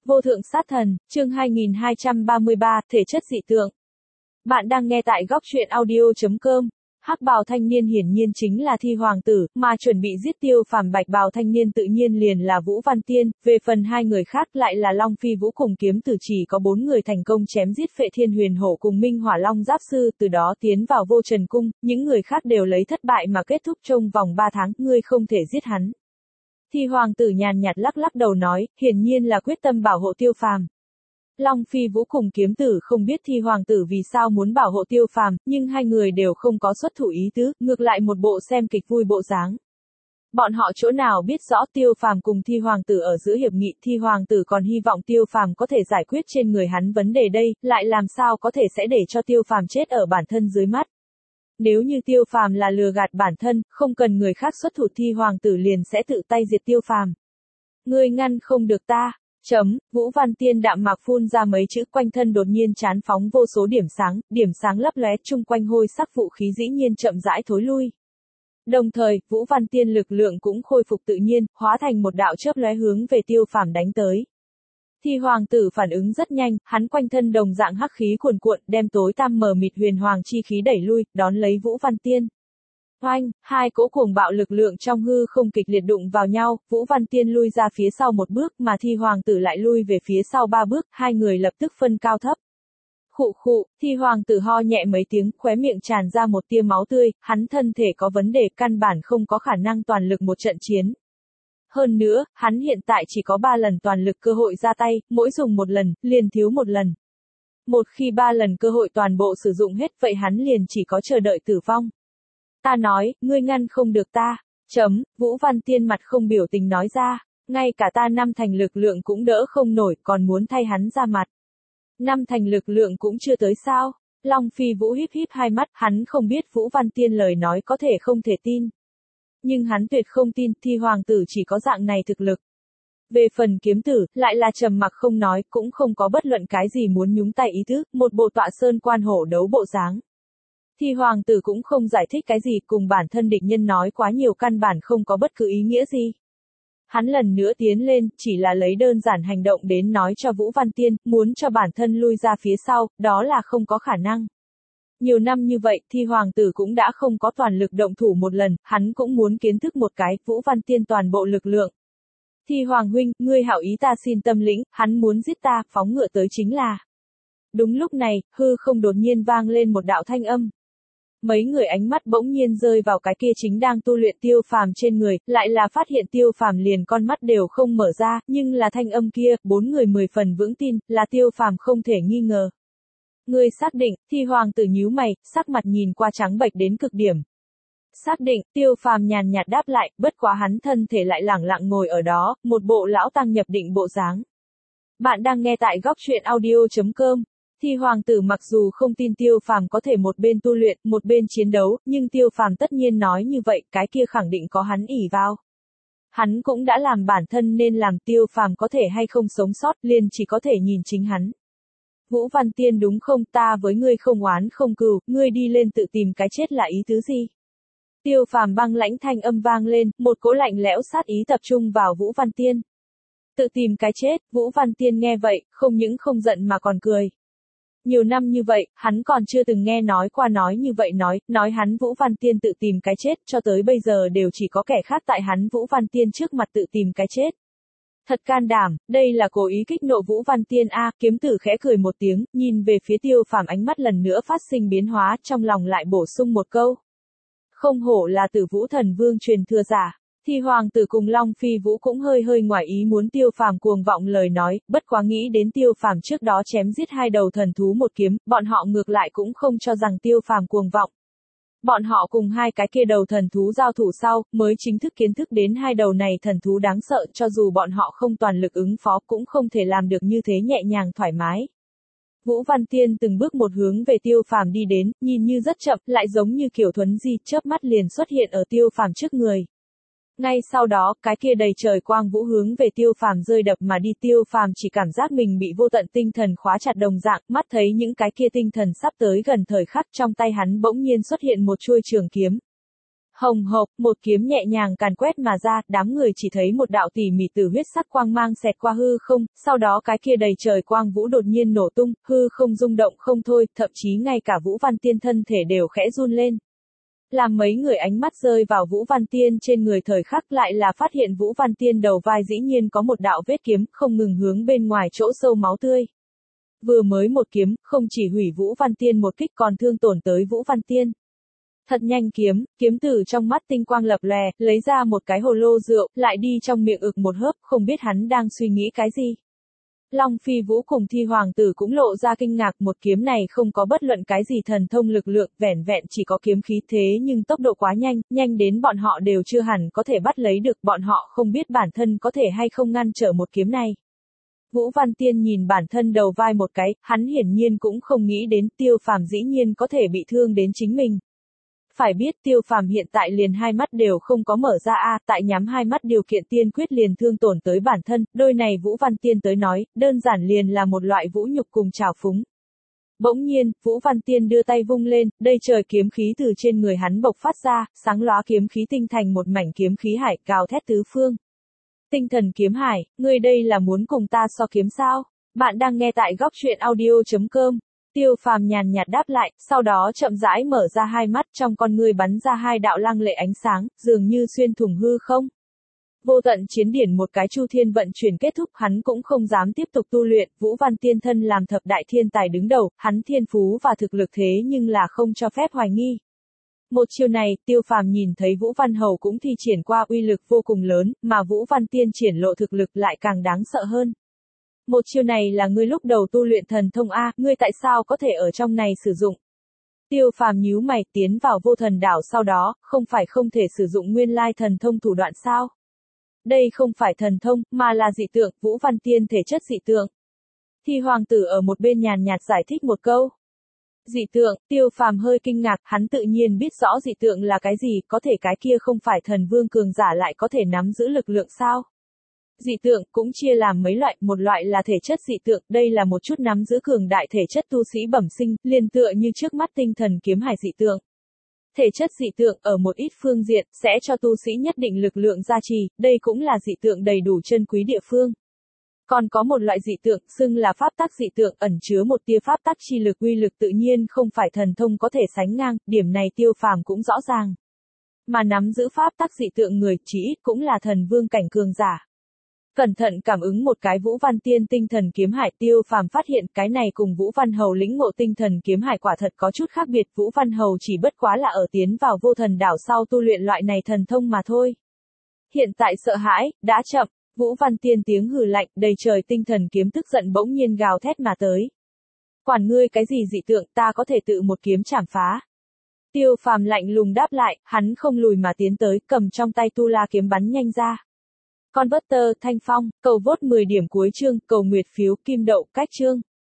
Vô thượng sát thần, chương 2233, thể chất dị tượng. Bạn đang nghe tại góc truyện audio.com. Hắc bào thanh niên hiển nhiên chính là Thi Hoàng tử, mà chuẩn bị giết Tiêu Phàm bạch bào thanh niên tự nhiên liền là Vũ Văn Tiên, về phần hai người khác lại là Long Phi Vũ cùng kiếm tử, chỉ có 4 người thành công chém giết Phệ Thiên Huyền Hổ cùng Minh Hỏa Long Giáp Sư, từ đó tiến vào Vô Trần Cung, những người khác đều lấy thất bại mà kết thúc trong vòng 3 tháng, ngươi không thể giết hắn. Thi Hoàng tử nhàn nhạt lắc lắc đầu nói, hiển nhiên là quyết tâm bảo hộ Tiêu Phàm. Long Phi Vũ cùng kiếm tử không biết Thi Hoàng tử vì sao muốn bảo hộ Tiêu Phàm, nhưng hai người đều không có xuất thủ ý tứ, ngược lại một bộ xem kịch vui bộ dáng. Bọn họ chỗ nào biết rõ Tiêu Phàm cùng Thi Hoàng tử ở giữa hiệp nghị, Thi Hoàng tử còn hy vọng Tiêu Phàm có thể giải quyết trên người hắn vấn đề đây, lại làm sao có thể sẽ để cho Tiêu Phàm chết ở bản thân dưới mắt. Nếu như Tiêu Phàm là lừa gạt bản thân, không cần người khác xuất thủ, Thi Hoàng tử liền sẽ tự tay diệt Tiêu Phàm. Ngươi ngăn không được ta. Vũ Văn Tiên đạm mạc phun ra mấy chữ, quanh thân đột nhiên chán phóng vô số điểm sáng lấp lóe, chung quanh hôi sắc vũ khí dĩ nhiên chậm rãi thối lui. Đồng thời, Vũ Văn Tiên lực lượng cũng khôi phục tự nhiên, hóa thành một đạo chớp lóe hướng về Tiêu Phàm đánh tới. Thi Hoàng tử phản ứng rất nhanh, hắn quanh thân đồng dạng hắc khí cuồn cuộn, đem tối tăm mờ mịt huyền hoàng chi khí đẩy lui, đón lấy Vũ Văn Tiên. Oanh, hai cỗ cuồng bạo lực lượng trong hư không kịch liệt đụng vào nhau, Vũ Văn Tiên lui ra phía sau một bước, mà Thi Hoàng tử lại lui về phía sau 3 bước, hai người lập tức phân cao thấp. Khụ khụ, Thi Hoàng tử ho nhẹ mấy tiếng, khóe miệng tràn ra một tia máu tươi, hắn thân thể có vấn đề, căn bản không có khả năng toàn lực một trận chiến. Hơn nữa, hắn hiện tại chỉ có 3 lần toàn lực cơ hội ra tay, mỗi dùng một lần, liền thiếu một lần. Một khi 3 lần cơ hội toàn bộ sử dụng hết, vậy hắn liền chỉ có chờ đợi tử vong. Ta nói, ngươi ngăn không được ta. Vũ Văn Tiên mặt không biểu tình nói ra, ngay cả ta 5 thành lực lượng cũng đỡ không nổi, còn muốn thay hắn ra mặt. 5 thành lực lượng cũng chưa tới sao? Long Phi Vũ híp híp hai mắt, hắn không biết Vũ Văn Tiên lời nói có thể không thể tin. Nhưng hắn tuyệt không tin, Thi Hoàng tử chỉ có dạng này thực lực. Về phần kiếm tử, lại là trầm mặc không nói, cũng không có bất luận cái gì muốn nhúng tay ý tứ, một bộ tọa sơn quan hổ đấu bộ dáng. Thi Hoàng tử cũng không giải thích cái gì, cùng bản thân địch nhân nói quá nhiều căn bản không có bất cứ ý nghĩa gì. Hắn lần nữa tiến lên, chỉ là lấy đơn giản hành động đến nói cho Vũ Văn Tiên, muốn cho bản thân lui ra phía sau, đó là không có khả năng. Nhiều năm như vậy, Thi Hoàng tử cũng đã không có toàn lực động thủ một lần, hắn cũng muốn kiến thức một cái, Vũ Văn Tiên toàn bộ lực lượng. Thi Hoàng huynh, ngươi hảo ý ta xin tâm lĩnh, hắn muốn giết ta, phóng ngựa tới chính là. Đúng lúc này, hư không đột nhiên vang lên một đạo thanh âm. Mấy người ánh mắt bỗng nhiên rơi vào cái kia chính đang tu luyện Tiêu Phàm trên người, lại là phát hiện Tiêu Phàm liền con mắt đều không mở ra, nhưng là thanh âm kia, 4 người 10 phần vững tin, là Tiêu Phàm không thể nghi ngờ. Ngươi xác định? Thi Hoàng tử nhíu mày, sắc mặt nhìn qua trắng bệch đến cực điểm. Xác định, Tiêu Phàm nhàn nhạt đáp lại, bất quá hắn thân thể lại lẳng lặng ngồi ở đó, một bộ lão tăng nhập định bộ dáng. Bạn đang nghe tại góc truyện audio.com. Thi Hoàng tử mặc dù không tin Tiêu Phàm có thể một bên tu luyện, một bên chiến đấu, nhưng Tiêu Phàm tất nhiên nói như vậy, cái kia khẳng định có hắn ỷ vào. Hắn cũng đã làm bản thân nên làm, Tiêu Phàm có thể hay không sống sót, liền chỉ có thể nhìn chính hắn. Vũ Văn Tiên đúng không, ta với ngươi không oán không cừu, ngươi đi lên tự tìm cái chết là ý tứ gì? Tiêu Phàm băng lãnh thanh âm vang lên, một cỗ lạnh lẽo sát ý tập trung vào Vũ Văn Tiên. Tự tìm cái chết, Vũ Văn Tiên nghe vậy, không những không giận mà còn cười. Nhiều năm như vậy, hắn còn chưa từng nghe nói qua nói như vậy, nói hắn Vũ Văn Tiên tự tìm cái chết, cho tới bây giờ đều chỉ có kẻ khác tại hắn Vũ Văn Tiên trước mặt tự tìm cái chết. Thật can đảm, đây là cố ý kích nộ Vũ Văn Tiên a. Kiếm tử khẽ cười một tiếng, nhìn về phía Tiêu Phàm, ánh mắt lần nữa phát sinh biến hóa, trong lòng lại bổ sung một câu. Không hổ là Tử Vũ Thần Vương truyền thừa giả. Thi Hoàng tử cùng Long Phi Vũ cũng hơi ngoài ý muốn Tiêu Phàm cuồng vọng lời nói, bất quá nghĩ đến Tiêu Phàm trước đó chém giết 2 đầu thần thú một kiếm, bọn họ ngược lại cũng không cho rằng Tiêu Phàm cuồng vọng. Bọn họ cùng 2 cái kia đầu thần thú giao thủ sau, mới chính thức kiến thức đến 2 đầu này thần thú đáng sợ, cho dù bọn họ không toàn lực ứng phó cũng không thể làm được như thế nhẹ nhàng thoải mái. Vũ Văn Tiên từng bước một hướng về Tiêu Phàm đi đến, nhìn như rất chậm, lại giống như kiểu thuấn di, chớp mắt liền xuất hiện ở Tiêu Phàm trước người. Ngay sau đó, cái kia đầy trời quang vũ hướng về Tiêu Phàm rơi đập mà đi, Tiêu Phàm chỉ cảm giác mình bị vô tận tinh thần khóa chặt đồng dạng, mắt thấy những cái kia tinh thần sắp tới gần thời khắc, trong tay hắn bỗng nhiên xuất hiện một chuôi trường kiếm. Hồng hộc, một kiếm nhẹ nhàng càn quét mà ra, đám người chỉ thấy một đạo tỉ mỉ từ huyết sắc quang mang xẹt qua hư không, sau đó cái kia đầy trời quang vũ đột nhiên nổ tung, hư không rung động không thôi, thậm chí ngay cả Vũ Văn Tiên thân thể đều khẽ run lên. Làm mấy người ánh mắt rơi vào Vũ Văn Tiên trên người thời khắc lại là phát hiện Vũ Văn Tiên đầu vai dĩ nhiên có một đạo vết kiếm, không ngừng hướng bên ngoài chỗ sâu máu tươi. Vừa mới một kiếm, không chỉ hủy Vũ Văn Tiên một kích còn thương tổn tới Vũ Văn Tiên. Thật nhanh kiếm từ trong mắt tinh quang lập lè, lấy ra một cái hồ lô rượu, lại đi trong miệng ực một hớp, không biết hắn đang suy nghĩ cái gì. Long Phi Vũ cùng Thi Hoàng tử cũng lộ ra kinh ngạc, một kiếm này không có bất luận cái gì thần thông lực lượng, vẻn vẹn chỉ có kiếm khí thế nhưng tốc độ quá nhanh, nhanh đến bọn họ đều chưa hẳn có thể bắt lấy được, bọn họ không biết bản thân có thể hay không ngăn trở một kiếm này. Vũ Văn Tiên nhìn bản thân đầu vai một cái, hắn hiển nhiên cũng không nghĩ đến Tiêu Phàm dĩ nhiên có thể bị thương đến chính mình. Phải biết Tiêu Phàm hiện tại liền hai mắt đều không có mở ra tại nhắm hai mắt điều kiện tiên quyết liền thương tổn tới bản thân, đôi này Vũ Văn Tiên tới nói, đơn giản liền là một loại vũ nhục cùng trào phúng. Bỗng nhiên, Vũ Văn Tiên đưa tay vung lên, đây trời kiếm khí từ trên người hắn bộc phát ra, sáng lóa kiếm khí tinh thành một mảnh kiếm khí hải, gào thét tứ phương. Tinh thần kiếm hải, ngươi đây là muốn cùng ta so kiếm sao? Bạn đang nghe tại góc truyện audio.com. Tiêu Phàm nhàn nhạt đáp lại, sau đó chậm rãi mở ra hai mắt, trong con ngươi bắn ra hai đạo lăng lệ ánh sáng, dường như xuyên thủng hư không. Vô tận chiến điển một cái chu thiên vận chuyển kết thúc, hắn cũng không dám tiếp tục tu luyện, Vũ Văn Tiên thân làm thập đại thiên tài đứng đầu, hắn thiên phú và thực lực thế nhưng là không cho phép hoài nghi. Một chiều này, Tiêu Phàm nhìn thấy Vũ Văn Hầu cũng thi triển qua uy lực vô cùng lớn, mà Vũ Văn Tiên triển lộ thực lực lại càng đáng sợ hơn. Một chiêu này là ngươi lúc đầu tu luyện thần thông ngươi tại sao có thể ở trong này sử dụng? Tiêu Phàm nhíu mày, tiến vào Vô Thần đảo sau đó, không phải không thể sử dụng nguyên lai thần thông thủ đoạn sao? Đây không phải thần thông, mà là dị tượng, Vũ Văn Tiên thể chất dị tượng. Thi Hoàng tử ở một bên nhàn nhạt giải thích một câu. Dị tượng, Tiêu Phàm hơi kinh ngạc, hắn tự nhiên biết rõ dị tượng là cái gì, có thể cái kia không phải thần vương cường giả lại có thể nắm giữ lực lượng sao? Dị tượng cũng chia làm mấy loại, một loại là thể chất dị tượng, đây là một chút nắm giữ cường đại thể chất tu sĩ bẩm sinh, liền tựa như trước mắt tinh thần kiếm hải dị tượng. Thể chất dị tượng ở một ít phương diện sẽ cho tu sĩ nhất định lực lượng gia trì, đây cũng là dị tượng đầy đủ chân quý địa phương. Còn có một loại dị tượng, xưng là pháp tắc dị tượng, ẩn chứa một tia pháp tắc chi lực, uy lực tự nhiên không phải thần thông có thể sánh ngang, điểm này Tiêu Phàm cũng rõ ràng. Mà nắm giữ pháp tắc dị tượng người, chỉ ít cũng là thần vương cảnh cường giả. Cẩn thận cảm ứng một cái Vũ Văn Tiên tinh thần kiếm hải, Tiêu Phàm phát hiện cái này cùng Vũ Văn Hầu lĩnh ngộ tinh thần kiếm hải quả thật có chút khác biệt, Vũ Văn Hầu chỉ bất quá là ở tiến vào Vô Thần đảo sau tu luyện loại này thần thông mà thôi. Hiện tại sợ hãi, đã chậm, Vũ Văn Tiên tiếng hừ lạnh, đầy trời tinh thần kiếm tức giận bỗng nhiên gào thét mà tới. Quản ngươi cái gì dị tượng, ta có thể tự một kiếm chảm phá. Tiêu Phàm lạnh lùng đáp lại, hắn không lùi mà tiến tới, cầm trong tay tu la kiếm bắn nhanh ra. Converter, Thanh Phong, cầu vote 10 điểm cuối chương, cầu nguyệt phiếu, kim đậu, cách chương.